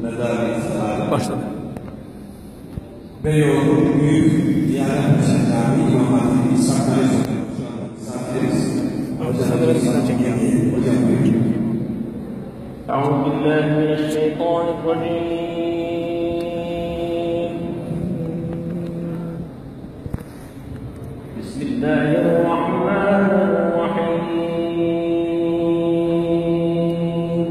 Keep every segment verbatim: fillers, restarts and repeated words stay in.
Başladı. Beyoğlu Büyük Diyanet Mescid-i Cami İmam Hatip'i Sakarya Sokak. Şu anda misafiriz. Hocam buyurun. أعوذ بالله من الشيطان الرجيم. بسم الله الرحمن الرحيم.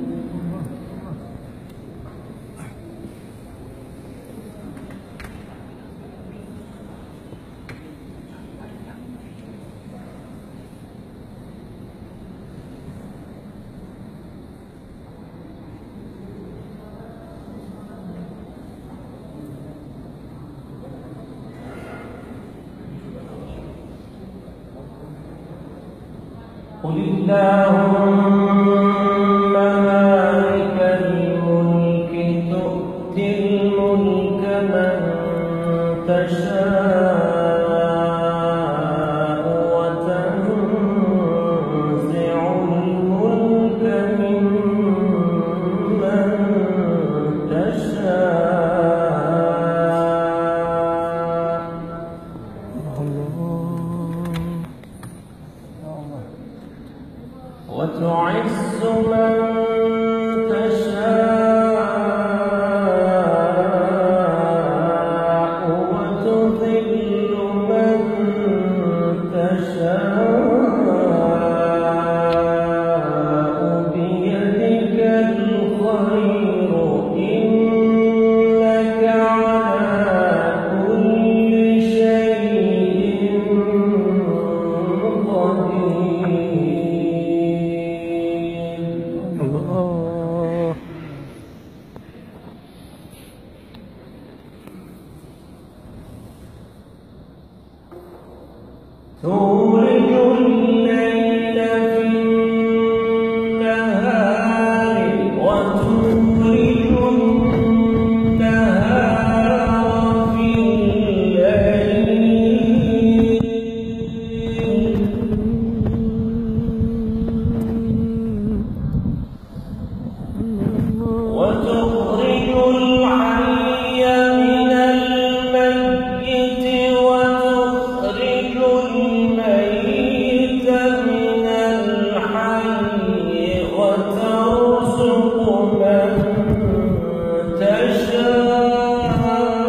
قل اللهم مالك الملك تؤتي الملك من تشاء وتنزع الملك ممن تشاء وتعز من تشاء وتذل من تشاء بيدك الخير إنك على كل شيء قدير. الله. تولج الليل في النهار وتولج النهار في الليل وتخرج الحي من الميت وتخرج الميت من الحي وترزق من تشاء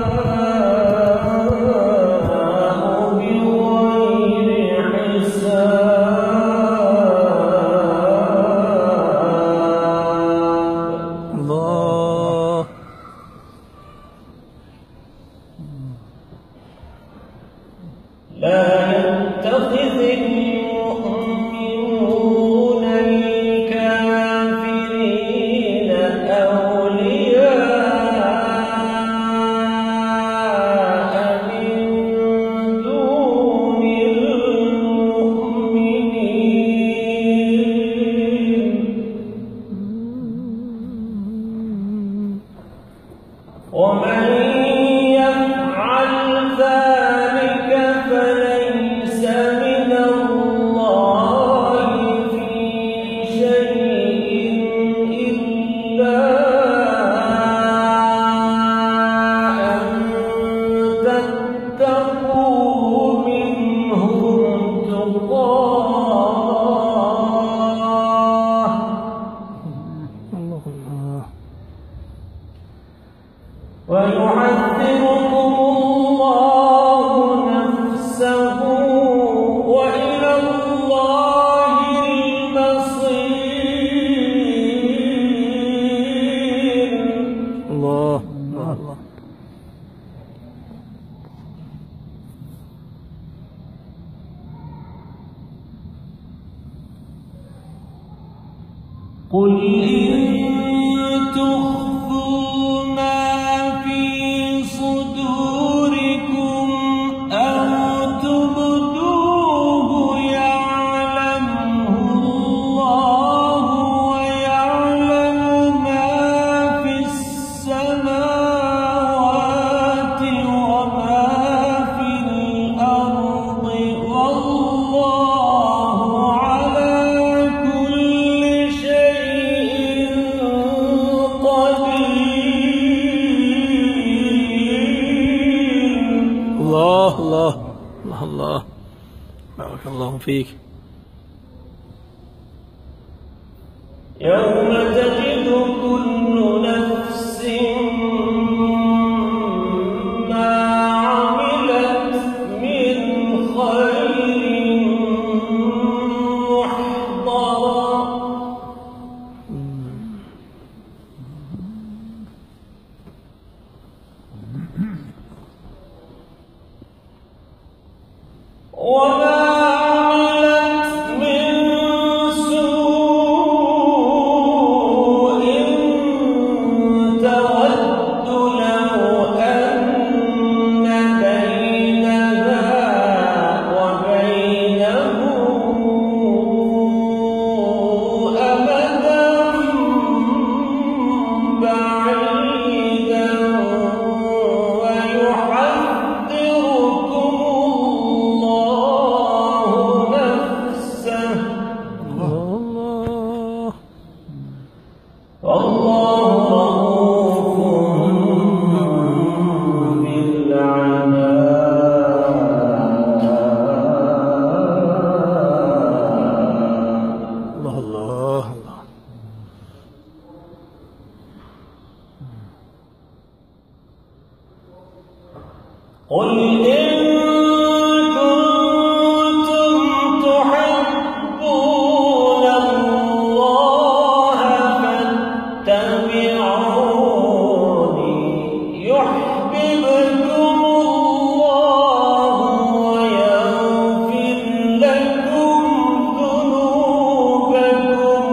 بغير حساب. الله. لا يتخذ المؤمنون الكافرين أولياء من دون المؤمنين ومن يفعل ذلك فليس من الله في شيء إلا أن تتقوا منهم تقاه الله الله. ويعذبكم الله نفسه وإلى الله المصير. الله. الله. قل إن تخفوا ما في صدوركم أو تبدوه يعلمه الله ويعلم ما في السماوات وما في الأرض والله على كل شيء الله فيك. يوم تجد كل نفس ما عملت من خير محضرا وما قل إن كنتم تحبون الله فاتبعوني يحببكم الله ويغفر لكم ذنوبكم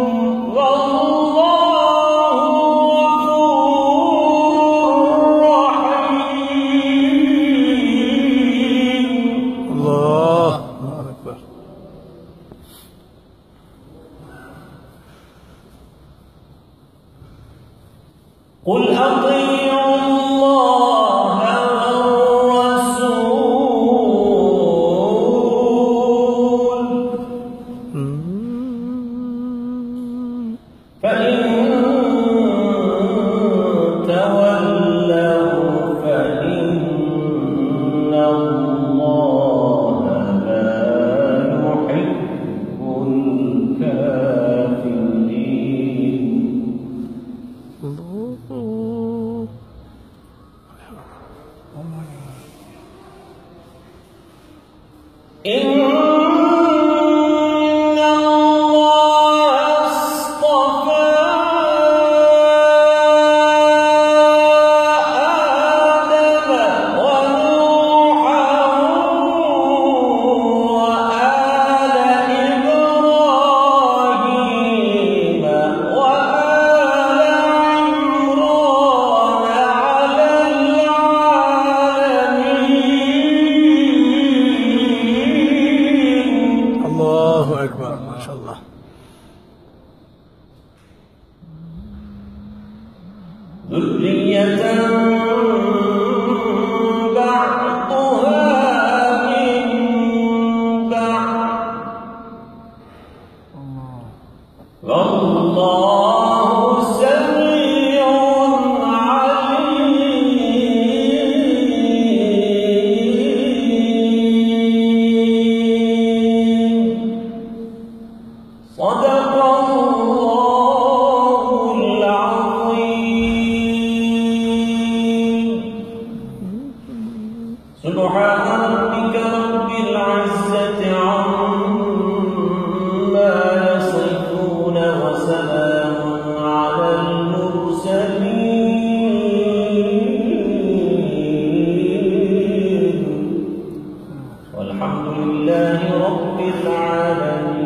والله غفور رحيم. الله أكبر. قل أطيعوا الله والرسول فإن تولوا فإن الله لا يحب الكافرين. إن الله اصطفى آدم ونوحا وآل إبراهيم وآل عمران على العالمين. الله أكبر ما شاء الله. ذرية بعضها من بعض والله سميع عليم. صدق الله العظيم. سبحان ربك رب العزة عما يصفون وسلام على المرسلين والحمد لله رب العالمين.